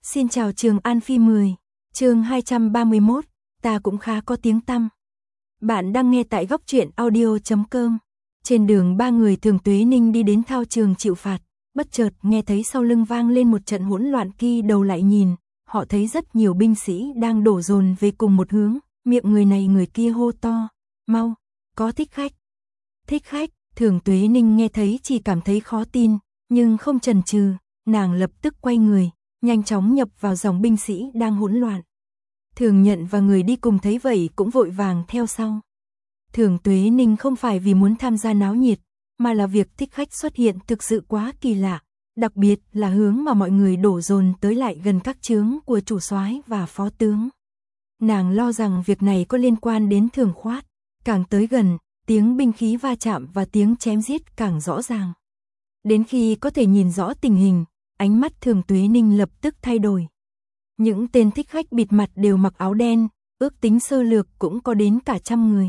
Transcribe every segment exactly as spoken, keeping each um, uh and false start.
Xin chào Trường An Phi mười, chương hai trăm ba mươi mốt, ta cũng khá có tiếng tăm. Bạn đang nghe tại góc truyện audio chấm com. Trên đường ba người Thường Tuế Ninh đi đến thao trường chịu phạt, bất chợt nghe thấy sau lưng vang lên một trận hỗn loạn, kỳ đầu lại nhìn, họ thấy rất nhiều binh sĩ đang đổ dồn về cùng một hướng, miệng người này người kia hô to, mau, có thích khách. Thích khách, Thường Tuế Ninh nghe thấy chỉ cảm thấy khó tin, nhưng không chần chừ, nàng lập tức quay người, nhanh chóng nhập vào dòng binh sĩ đang hỗn loạn. Thường Nhận và người đi cùng thấy vậy cũng vội vàng theo sau. Thường Tuế Ninh không phải vì muốn tham gia náo nhiệt, mà là việc thích khách xuất hiện thực sự quá kỳ lạ, đặc biệt là hướng mà mọi người đổ dồn tới lại gần các trướng của chủ soái và phó tướng. Nàng lo rằng việc này có liên quan đến Thường Khoát, càng tới gần, tiếng binh khí va chạm và tiếng chém giết càng rõ ràng. Đến khi có thể nhìn rõ tình hình, ánh mắt Thường Tuế Ninh lập tức thay đổi. Những tên thích khách bịt mặt đều mặc áo đen, ước tính sơ lược cũng có đến cả trăm người.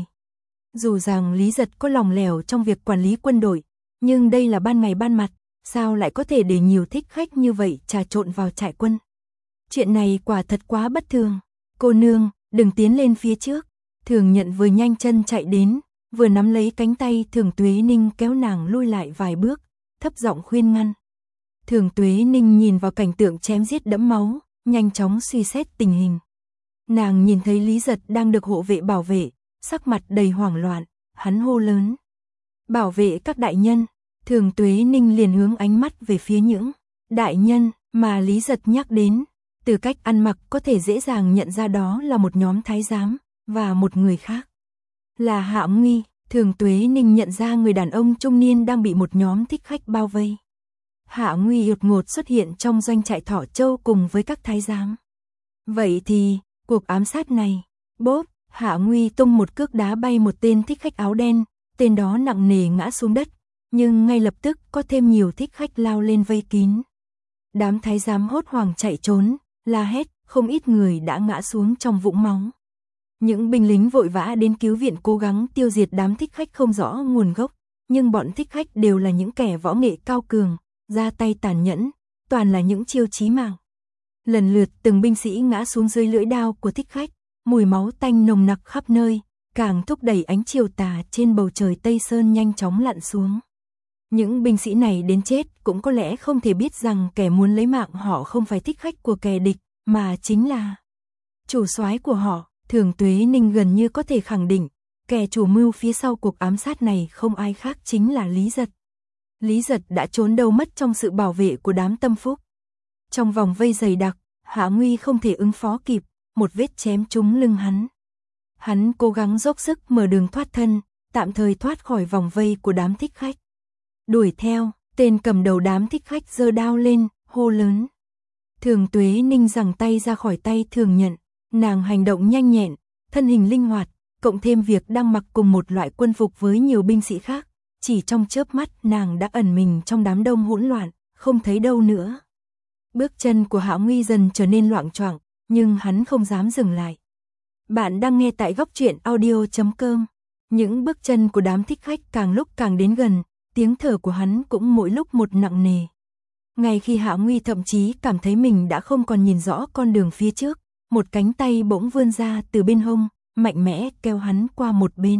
Dù rằng Lý Giật có lòng lẻo trong việc quản lý quân đội, nhưng đây là ban ngày ban mặt, sao lại có thể để nhiều thích khách như vậy trà trộn vào trại quân? Chuyện này quả thật quá bất thường. Cô nương, đừng tiến lên phía trước. Thường Nhận vừa nhanh chân chạy đến, vừa nắm lấy cánh tay Thường Tuế Ninh kéo nàng lui lại vài bước, thấp giọng khuyên ngăn. Thường Tuế Ninh nhìn vào cảnh tượng chém giết đẫm máu, nhanh chóng suy xét tình hình. Nàng nhìn thấy Lý Giật đang được hộ vệ bảo vệ, sắc mặt đầy hoảng loạn, hắn hô lớn. Bảo vệ các đại nhân. Thường Tuế Ninh liền hướng ánh mắt về phía những đại nhân mà Lý Giật nhắc đến. Từ cách ăn mặc có thể dễ dàng nhận ra đó là một nhóm thái giám, và một người khác là Hạ Nguy. Thường Tuế Ninh nhận ra người đàn ông trung niên đang bị một nhóm thích khách bao vây. Hạ Nguy đột ngột xuất hiện trong doanh trại Thọ Châu cùng với các thái giám. Vậy thì, cuộc ám sát này, bốp, Hạ Nguy tung một cước đá bay một tên thích khách áo đen, tên đó nặng nề ngã xuống đất, nhưng ngay lập tức có thêm nhiều thích khách lao lên vây kín. Đám thái giám hốt hoảng chạy trốn, la hét, không ít người đã ngã xuống trong vũng máu. Những binh lính vội vã đến cứu viện cố gắng tiêu diệt đám thích khách không rõ nguồn gốc, nhưng bọn thích khách đều là những kẻ võ nghệ cao cường, ra tay tàn nhẫn, toàn là những chiêu chí mạng. Lần lượt từng binh sĩ ngã xuống dưới lưỡi đao của thích khách, mùi máu tanh nồng nặc khắp nơi, càng thúc đẩy ánh chiều tà trên bầu trời Tây Sơn nhanh chóng lặn xuống. Những binh sĩ này đến chết cũng có lẽ không thể biết rằng kẻ muốn lấy mạng họ không phải thích khách của kẻ địch, mà chính là chủ soái của họ. Thường Tuế Ninh gần như có thể khẳng định, kẻ chủ mưu phía sau cuộc ám sát này không ai khác chính là Lý Giật. Lý Giật đã trốn đâu mất trong sự bảo vệ của đám tâm phúc. Trong vòng vây dày đặc, Hạ Nguy không thể ứng phó kịp, một vết chém trúng lưng hắn. Hắn cố gắng dốc sức mở đường thoát thân, tạm thời thoát khỏi vòng vây của đám thích khách. Đuổi theo, tên cầm đầu đám thích khách giơ đao lên, hô lớn. Thường Tuế Ninh giằng tay ra khỏi tay Thường Nhận, nàng hành động nhanh nhẹn, thân hình linh hoạt, cộng thêm việc đang mặc cùng một loại quân phục với nhiều binh sĩ khác, chỉ trong chớp mắt nàng đã ẩn mình trong đám đông hỗn loạn, không thấy đâu nữa. Bước chân của Hạ Nguy dần trở nên loạng choạng, nhưng hắn không dám dừng lại. Bạn đang nghe tại góc truyện audio chấm com. Những bước chân của đám thích khách càng lúc càng đến gần, tiếng thở của hắn cũng mỗi lúc một nặng nề. Ngay khi Hạ Nguy thậm chí cảm thấy mình đã không còn nhìn rõ con đường phía trước, một cánh tay bỗng vươn ra từ bên hông, mạnh mẽ kéo hắn qua một bên.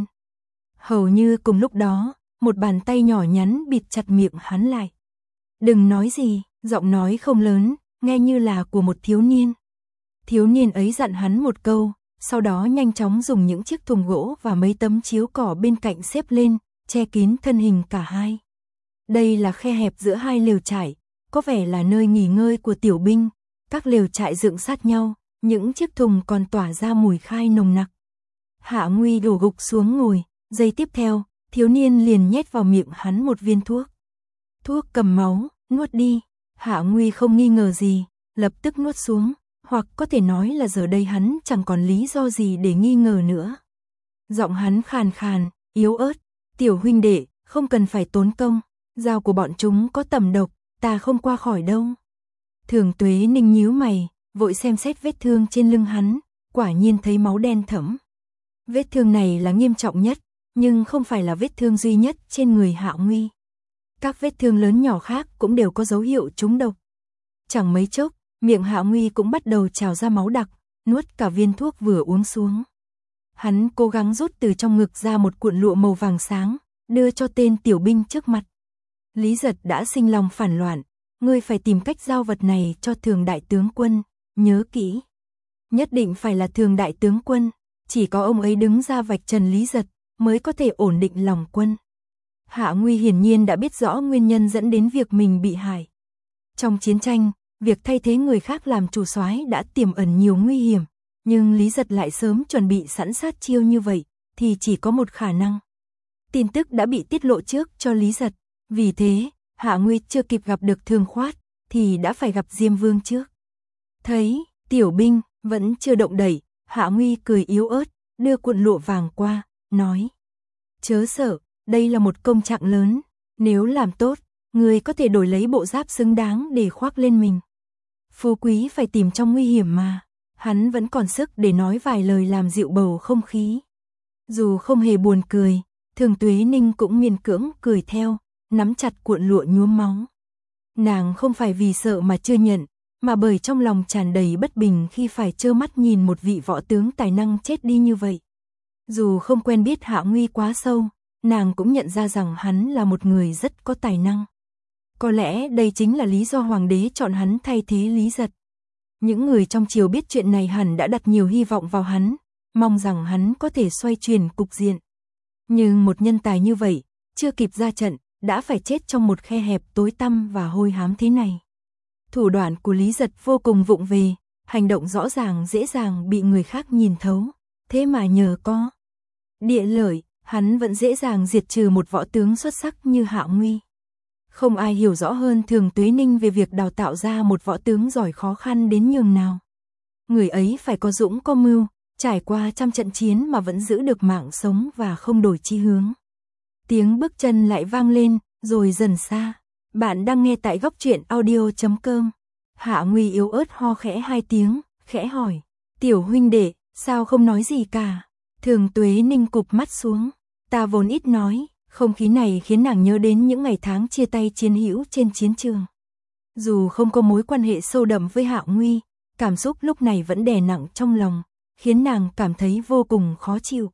Hầu như cùng lúc đó, một bàn tay nhỏ nhắn bịt chặt miệng hắn lại. Đừng nói gì, giọng nói không lớn, nghe như là của một thiếu niên. Thiếu niên ấy dặn hắn một câu, sau đó nhanh chóng dùng những chiếc thùng gỗ và mấy tấm chiếu cỏ bên cạnh xếp lên, che kín thân hình cả hai. Đây là khe hẹp giữa hai lều trại, có vẻ là nơi nghỉ ngơi của tiểu binh. Các lều trại dựng sát nhau, những chiếc thùng còn tỏa ra mùi khai nồng nặc. Hạ Nguy đổ gục xuống ngồi, giây tiếp theo, thiếu niên liền nhét vào miệng hắn một viên thuốc. Thuốc cầm máu, nuốt đi. Hạ Nguy không nghi ngờ gì, lập tức nuốt xuống, hoặc có thể nói là giờ đây hắn chẳng còn lý do gì để nghi ngờ nữa. Giọng hắn khàn khàn, yếu ớt, tiểu huynh đệ, không cần phải tốn công, dao của bọn chúng có tầm độc, ta không qua khỏi đâu. Thường Tuế Ninh nhíu mày, vội xem xét vết thương trên lưng hắn, quả nhiên thấy máu đen thẫm. Vết thương này là nghiêm trọng nhất, nhưng không phải là vết thương duy nhất trên người Hạ Nguy. Các vết thương lớn nhỏ khác cũng đều có dấu hiệu trúng độc. Chẳng mấy chốc, miệng Hạ Nguy cũng bắt đầu trào ra máu đặc, nuốt cả viên thuốc vừa uống xuống. Hắn cố gắng rút từ trong ngực ra một cuộn lụa màu vàng sáng, đưa cho tên tiểu binh trước mặt. Lý Giật đã sinh lòng phản loạn, ngươi phải tìm cách giao vật này cho Thường đại tướng quân, nhớ kỹ. Nhất định phải là Thường đại tướng quân, chỉ có ông ấy đứng ra vạch trần Lý Giật, mới có thể ổn định lòng quân. Hạ Nguy hiển nhiên đã biết rõ nguyên nhân dẫn đến việc mình bị hại. Trong chiến tranh, việc thay thế người khác làm chủ soái đã tiềm ẩn nhiều nguy hiểm, nhưng Lý Giật lại sớm chuẩn bị sẵn sát chiêu như vậy, thì chỉ có một khả năng. Tin tức đã bị tiết lộ trước cho Lý Giật, vì thế, Hạ Nguy chưa kịp gặp được Thường Khoát, thì đã phải gặp Diêm Vương trước. Thấy, tiểu binh, vẫn chưa động đẩy, Hạ Nguy cười yếu ớt, đưa cuộn lụa vàng qua, nói. Chớ sợ, đây là một công trạng lớn, nếu làm tốt, người có thể đổi lấy bộ giáp xứng đáng để khoác lên mình. Phú quý phải tìm trong nguy hiểm mà, hắn vẫn còn sức để nói vài lời làm dịu bầu không khí. Dù không hề buồn cười, Thường Tuế Ninh cũng miễn cưỡng cười theo, nắm chặt cuộn lụa nhuốm máu. Nàng không phải vì sợ mà chưa nhận, mà bởi trong lòng tràn đầy bất bình khi phải trơ mắt nhìn một vị võ tướng tài năng chết đi như vậy. Dù không quen biết Hạ Nguy quá sâu, nàng cũng nhận ra rằng hắn là một người rất có tài năng. Có lẽ đây chính là lý do hoàng đế chọn hắn thay thế Lý Giật. Những người trong triều biết chuyện này hẳn đã đặt nhiều hy vọng vào hắn, mong rằng hắn có thể xoay chuyển cục diện. Nhưng một nhân tài như vậy, chưa kịp ra trận, đã phải chết trong một khe hẹp tối tăm và hôi hám thế này. Thủ đoạn của Lý Giật vô cùng vụng về, hành động rõ ràng dễ dàng bị người khác nhìn thấu, thế mà nhờ có địa lợi, hắn vẫn dễ dàng diệt trừ một võ tướng xuất sắc như Hạ Nguy. Không ai hiểu rõ hơn Thường Tuế Ninh về việc đào tạo ra một võ tướng giỏi khó khăn đến nhường nào. Người ấy phải có dũng có mưu, trải qua trăm trận chiến mà vẫn giữ được mạng sống và không đổi chí hướng. Tiếng bước chân lại vang lên, rồi dần xa. Bạn đang nghe tại góc truyện audio chấm com. Hạ Nguy yếu ớt ho khẽ hai tiếng, khẽ hỏi. Tiểu huynh đệ, sao không nói gì cả? Thường Tuế Ninh cụp mắt xuống. Ta vốn ít nói, không khí này khiến nàng nhớ đến những ngày tháng chia tay chiến hữu trên chiến trường. Dù không có mối quan hệ sâu đậm với Hạ Nguy, cảm xúc lúc này vẫn đè nặng trong lòng, khiến nàng cảm thấy vô cùng khó chịu.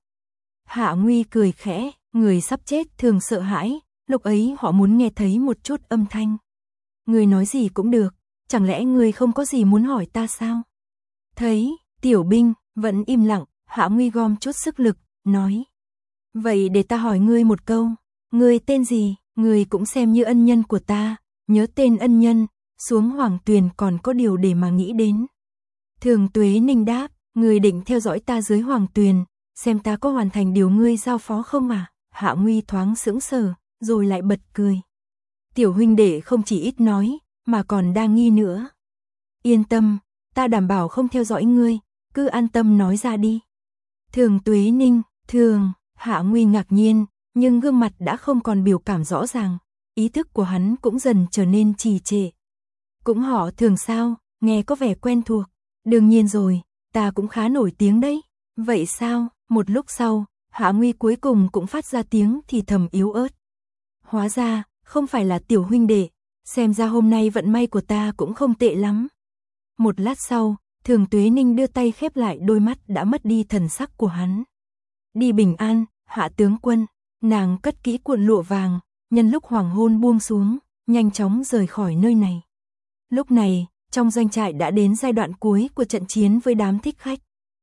Hạ Nguy cười khẽ, người sắp chết thường sợ hãi, lúc ấy họ muốn nghe thấy một chút âm thanh. Người nói gì cũng được, chẳng lẽ người không có gì muốn hỏi ta sao? Thấy, tiểu binh, vẫn im lặng, Hạ Nguy gom chút sức lực, nói. Vậy để ta hỏi ngươi một câu, ngươi tên gì, ngươi cũng xem như ân nhân của ta, nhớ tên ân nhân, xuống Hoàng Tuyền còn có điều để mà nghĩ đến. Thường Tuế Ninh đáp, ngươi định theo dõi ta dưới Hoàng Tuyền, xem ta có hoàn thành điều ngươi giao phó không à? Hạ Nguy thoáng sững sờ, rồi lại bật cười. Tiểu huynh đệ không chỉ ít nói, mà còn đa nghi nữa. Yên tâm, ta đảm bảo không theo dõi ngươi, cứ an tâm nói ra đi. Thường Tuế Ninh, thường, Hạ Nguy ngạc nhiên, nhưng gương mặt đã không còn biểu cảm rõ ràng, ý thức của hắn cũng dần trở nên trì trệ. Cũng họ Thường sao, nghe có vẻ quen thuộc. Đương nhiên rồi, ta cũng khá nổi tiếng đấy. Vậy sao, một lúc sau, Hạ Nguy cuối cùng cũng phát ra tiếng thì thầm yếu ớt. Hóa ra, không phải là tiểu huynh đệ, xem ra hôm nay vận may của ta cũng không tệ lắm. Một lát sau, Thường Tuế Ninh đưa tay khép lại đôi mắt đã mất đi thần sắc của hắn. Đi bình an, Hạ tướng quân, nàng cất kỹ cuộn lụa vàng, nhân lúc hoàng hôn buông xuống, nhanh chóng rời khỏi nơi này. Lúc này, trong doanh trại đã đến giai đoạn cuối của trận chiến với đám thích khách.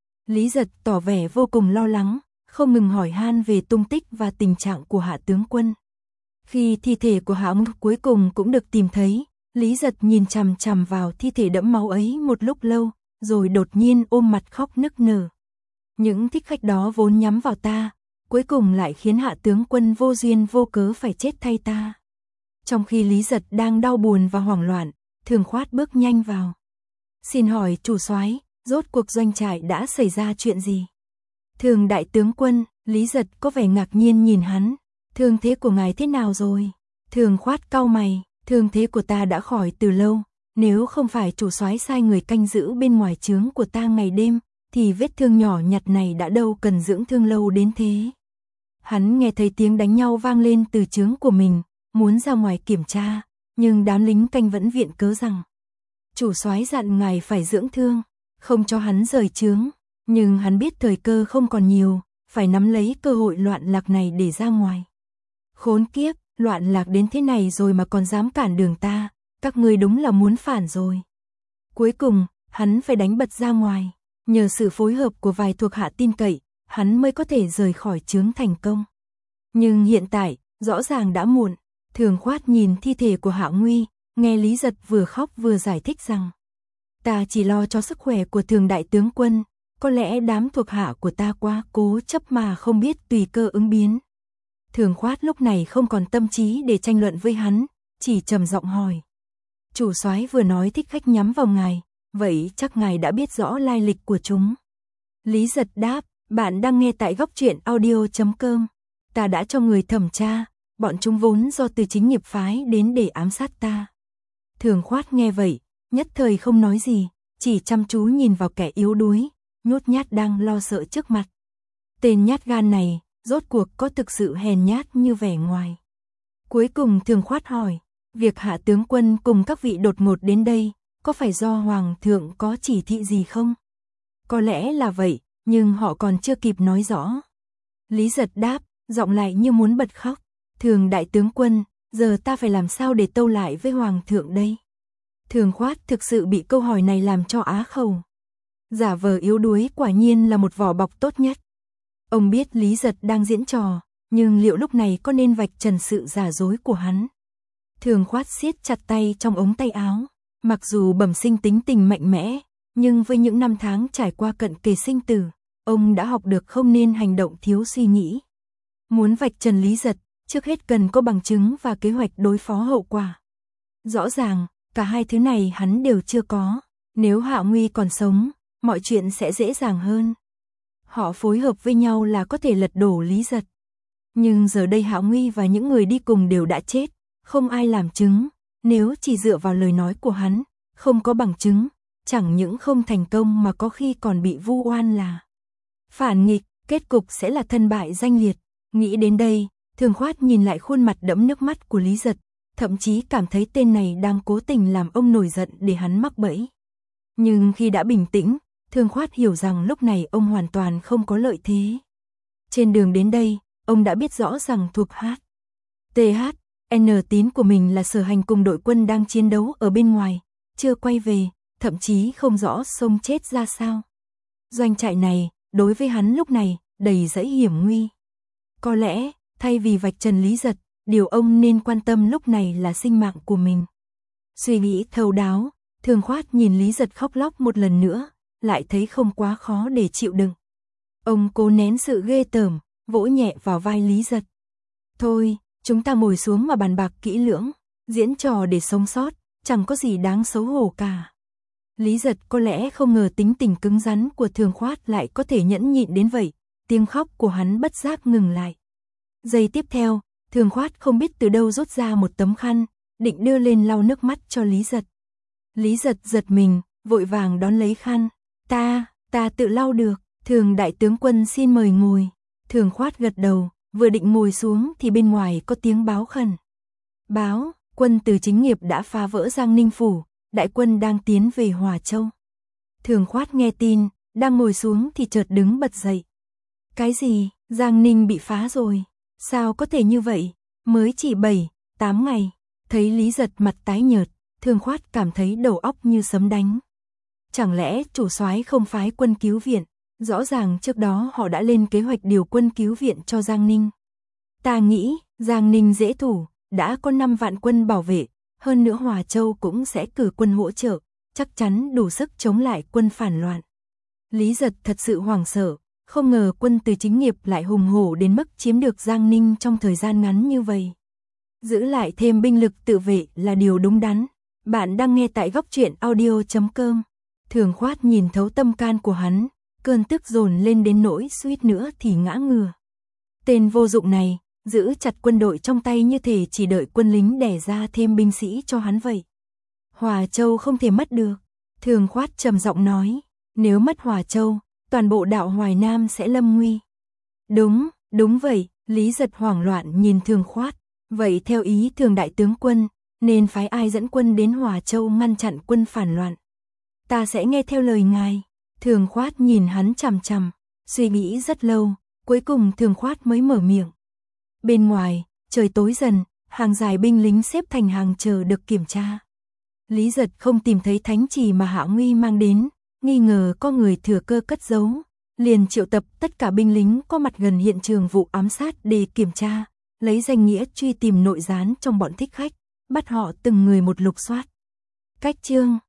Lý Giật tỏ vẻ vô cùng lo lắng, không ngừng hỏi han về tung tích và tình trạng của Hạ tướng quân. Khi thi thể của Hạ Mục cuối cùng cũng được tìm thấy, Lý Giật nhìn chằm chằm vào thi thể đẫm máu ấy một lúc lâu, rồi đột nhiên ôm mặt khóc nức nở. Những thích khách đó vốn nhắm vào ta, cuối cùng lại khiến Hạ tướng quân vô duyên vô cớ phải chết thay ta. Trong khi Lý Giật đang đau buồn và hoảng loạn, Thường Khoát bước nhanh vào. Xin hỏi chủ soái, rốt cuộc doanh trại đã xảy ra chuyện gì? Thường đại tướng quân, Lý Giật có vẻ ngạc nhiên nhìn hắn. Thương thế của ngài thế nào rồi? Thường Khoát cau mày, thương thế của ta đã khỏi từ lâu, nếu không phải chủ soái sai người canh giữ bên ngoài trướng của ta ngày đêm, thì vết thương nhỏ nhặt này đã đâu cần dưỡng thương lâu đến thế. Hắn nghe thấy tiếng đánh nhau vang lên từ trướng của mình, muốn ra ngoài kiểm tra, nhưng đám lính canh vẫn viện cớ rằng Chủ soái dặn ngài phải dưỡng thương, không cho hắn rời trướng, nhưng hắn biết thời cơ không còn nhiều, phải nắm lấy cơ hội loạn lạc này để ra ngoài. Khốn kiếp, loạn lạc đến thế này rồi mà còn dám cản đường ta, các ngươi đúng là muốn phản rồi. Cuối cùng, hắn phải đánh bật ra ngoài, nhờ sự phối hợp của vài thuộc hạ tin cậy, hắn mới có thể rời khỏi trướng thành công. Nhưng hiện tại, rõ ràng đã muộn. Thường Khoát nhìn thi thể của Hạ Nguy, nghe Lý Giật vừa khóc vừa giải thích rằng: ta chỉ lo cho sức khỏe của Thường đại tướng quân, có lẽ đám thuộc hạ của ta quá cố chấp mà không biết tùy cơ ứng biến. Thường Khoát lúc này không còn tâm trí để tranh luận với hắn, chỉ trầm giọng hỏi: chủ soái vừa nói thích khách nhắm vào ngài, vậy chắc ngài đã biết rõ lai lịch của chúng. Lý Giật đáp: bạn đang nghe tại góc truyện audio chấm com. Ta đã cho người thẩm tra, bọn chúng vốn do Từ Chính Nghiệp phái đến để ám sát ta. Thường Khoát nghe vậy, nhất thời không nói gì, chỉ chăm chú nhìn vào kẻ yếu đuối, nhút nhát đang lo sợ trước mặt. Tên nhát gan này, rốt cuộc có thực sự hèn nhát như vẻ ngoài? Cuối cùng Thường Khoát hỏi: việc Hạ tướng quân cùng các vị đột ngột đến đây, có phải do Hoàng thượng có chỉ thị gì không? Có lẽ là vậy, nhưng họ còn chưa kịp nói rõ. Lý Giật đáp, giọng lại như muốn bật khóc: Thường đại tướng quân, giờ ta phải làm sao để tâu lại với Hoàng thượng đây? Thường Khoát thực sự bị câu hỏi này làm cho á khẩu. Giả vờ yếu đuối quả nhiên là một vỏ bọc tốt nhất. Ông biết Lý Giật đang diễn trò, nhưng liệu lúc này có nên vạch trần sự giả dối của hắn? Thường Khoát siết chặt tay trong ống tay áo, mặc dù bẩm sinh tính tình mạnh mẽ, nhưng với những năm tháng trải qua cận kề sinh tử, ông đã học được không nên hành động thiếu suy nghĩ. Muốn vạch trần Lý Giật, trước hết cần có bằng chứng và kế hoạch đối phó hậu quả. Rõ ràng, cả hai thứ này hắn đều chưa có. Nếu Hạ Nguy còn sống, mọi chuyện sẽ dễ dàng hơn. Họ phối hợp với nhau là có thể lật đổ Lý Giật. Nhưng giờ đây Hạ Nguy và những người đi cùng đều đã chết, không ai làm chứng. Nếu chỉ dựa vào lời nói của hắn, không có bằng chứng, chẳng những không thành công mà có khi còn bị vu oan là phản nghịch, kết cục sẽ là thân bại danh liệt. Nghĩ đến đây, Thường Khoát nhìn lại khuôn mặt đẫm nước mắt của Lý Giật, thậm chí cảm thấy tên này đang cố tình làm ông nổi giận để hắn mắc bẫy. Nhưng khi đã bình tĩnh, Thường Khoát hiểu rằng lúc này ông hoàn toàn không có lợi thế. Trên đường đến đây, ông đã biết rõ rằng thuộc H, T H, N tín của mình là sở hành cùng đội quân đang chiến đấu ở bên ngoài, chưa quay về, thậm chí không rõ sống chết ra sao. Doanh trại này, đối với hắn lúc này, đầy dẫy hiểm nguy. Có lẽ, thay vì vạch trần Lý Giật, điều ông nên quan tâm lúc này là sinh mạng của mình. Suy nghĩ thấu đáo, Thường Khoát nhìn Lý Giật khóc lóc một lần nữa, lại thấy không quá khó để chịu đựng. Ông cố nén sự ghê tởm, vỗ nhẹ vào vai Lý Giật. Thôi, chúng ta ngồi xuống mà bàn bạc kỹ lưỡng, diễn trò để sống sót, chẳng có gì đáng xấu hổ cả. Lý Giật có lẽ không ngờ tính tình cứng rắn của Thường Khoát lại có thể nhẫn nhịn đến vậy, tiếng khóc của hắn bất giác ngừng lại. Giây tiếp theo, Thường Khoát không biết từ đâu rút ra một tấm khăn, định đưa lên lau nước mắt cho Lý Giật. Lý Giật giật mình, vội vàng đón lấy khăn. Ta, ta tự lau được, Thường đại tướng quân xin mời ngồi. Thường Khoát gật đầu, vừa định ngồi xuống thì bên ngoài có tiếng báo khẩn. Báo, quân Từ Chính Nghiệp đã phá vỡ Giang Ninh Phủ, đại quân đang tiến về Hòa Châu. Thường Khoát nghe tin, đang ngồi xuống thì chợt đứng bật dậy. Cái gì, Giang Ninh bị phá rồi? Sao có thể như vậy? Mới chỉ bảy, tám ngày. Thấy Lý Giật mặt tái nhợt, Thường Khoát cảm thấy đầu óc như sấm đánh. Chẳng lẽ chủ soái không phái quân cứu viện? Rõ ràng trước đó họ đã lên kế hoạch điều quân cứu viện cho Giang Ninh. Ta nghĩ, Giang Ninh dễ thủ, đã có năm vạn quân bảo vệ, hơn nữa Hòa Châu cũng sẽ cử quân hỗ trợ, chắc chắn đủ sức chống lại quân phản loạn. Lý Giật thật sự hoảng sợ, không ngờ quân Từ Chính Nghiệp lại hùng hổ đến mức chiếm được Giang Ninh trong thời gian ngắn như vậy. Giữ lại thêm binh lực tự vệ là điều đúng đắn. Bạn đang nghe tại góc truyện audio chấm com. Thường Khoát nhìn thấu tâm can của hắn, cơn tức dồn lên đến nỗi suýt nữa thì ngã ngửa. Tên vô dụng này, giữ chặt quân đội trong tay như thể chỉ đợi quân lính đẻ ra thêm binh sĩ cho hắn vậy. Hòa Châu không thể mất được. Thường Khoát trầm giọng nói, nếu mất Hòa Châu, toàn bộ đạo Hoài Nam sẽ lâm nguy. Đúng, đúng vậy, Lý Giật hoảng loạn nhìn Thường Khoát. Vậy theo ý Thường đại tướng quân, nên phái ai dẫn quân đến Hòa Châu ngăn chặn quân phản loạn. Ta sẽ nghe theo lời ngài. Thường Khoát nhìn hắn chằm chằm, suy nghĩ rất lâu, cuối cùng Thường Khoát mới mở miệng. Bên ngoài, trời tối dần, hàng dài binh lính xếp thành hàng chờ được kiểm tra. Lý Giật không tìm thấy thánh chỉ mà Hạ Nguy mang đến, nghi ngờ có người thừa cơ cất giấu, liền triệu tập tất cả binh lính có mặt gần hiện trường vụ ám sát để kiểm tra, lấy danh nghĩa truy tìm nội gián trong bọn thích khách, bắt họ từng người một lục soát. Cách chương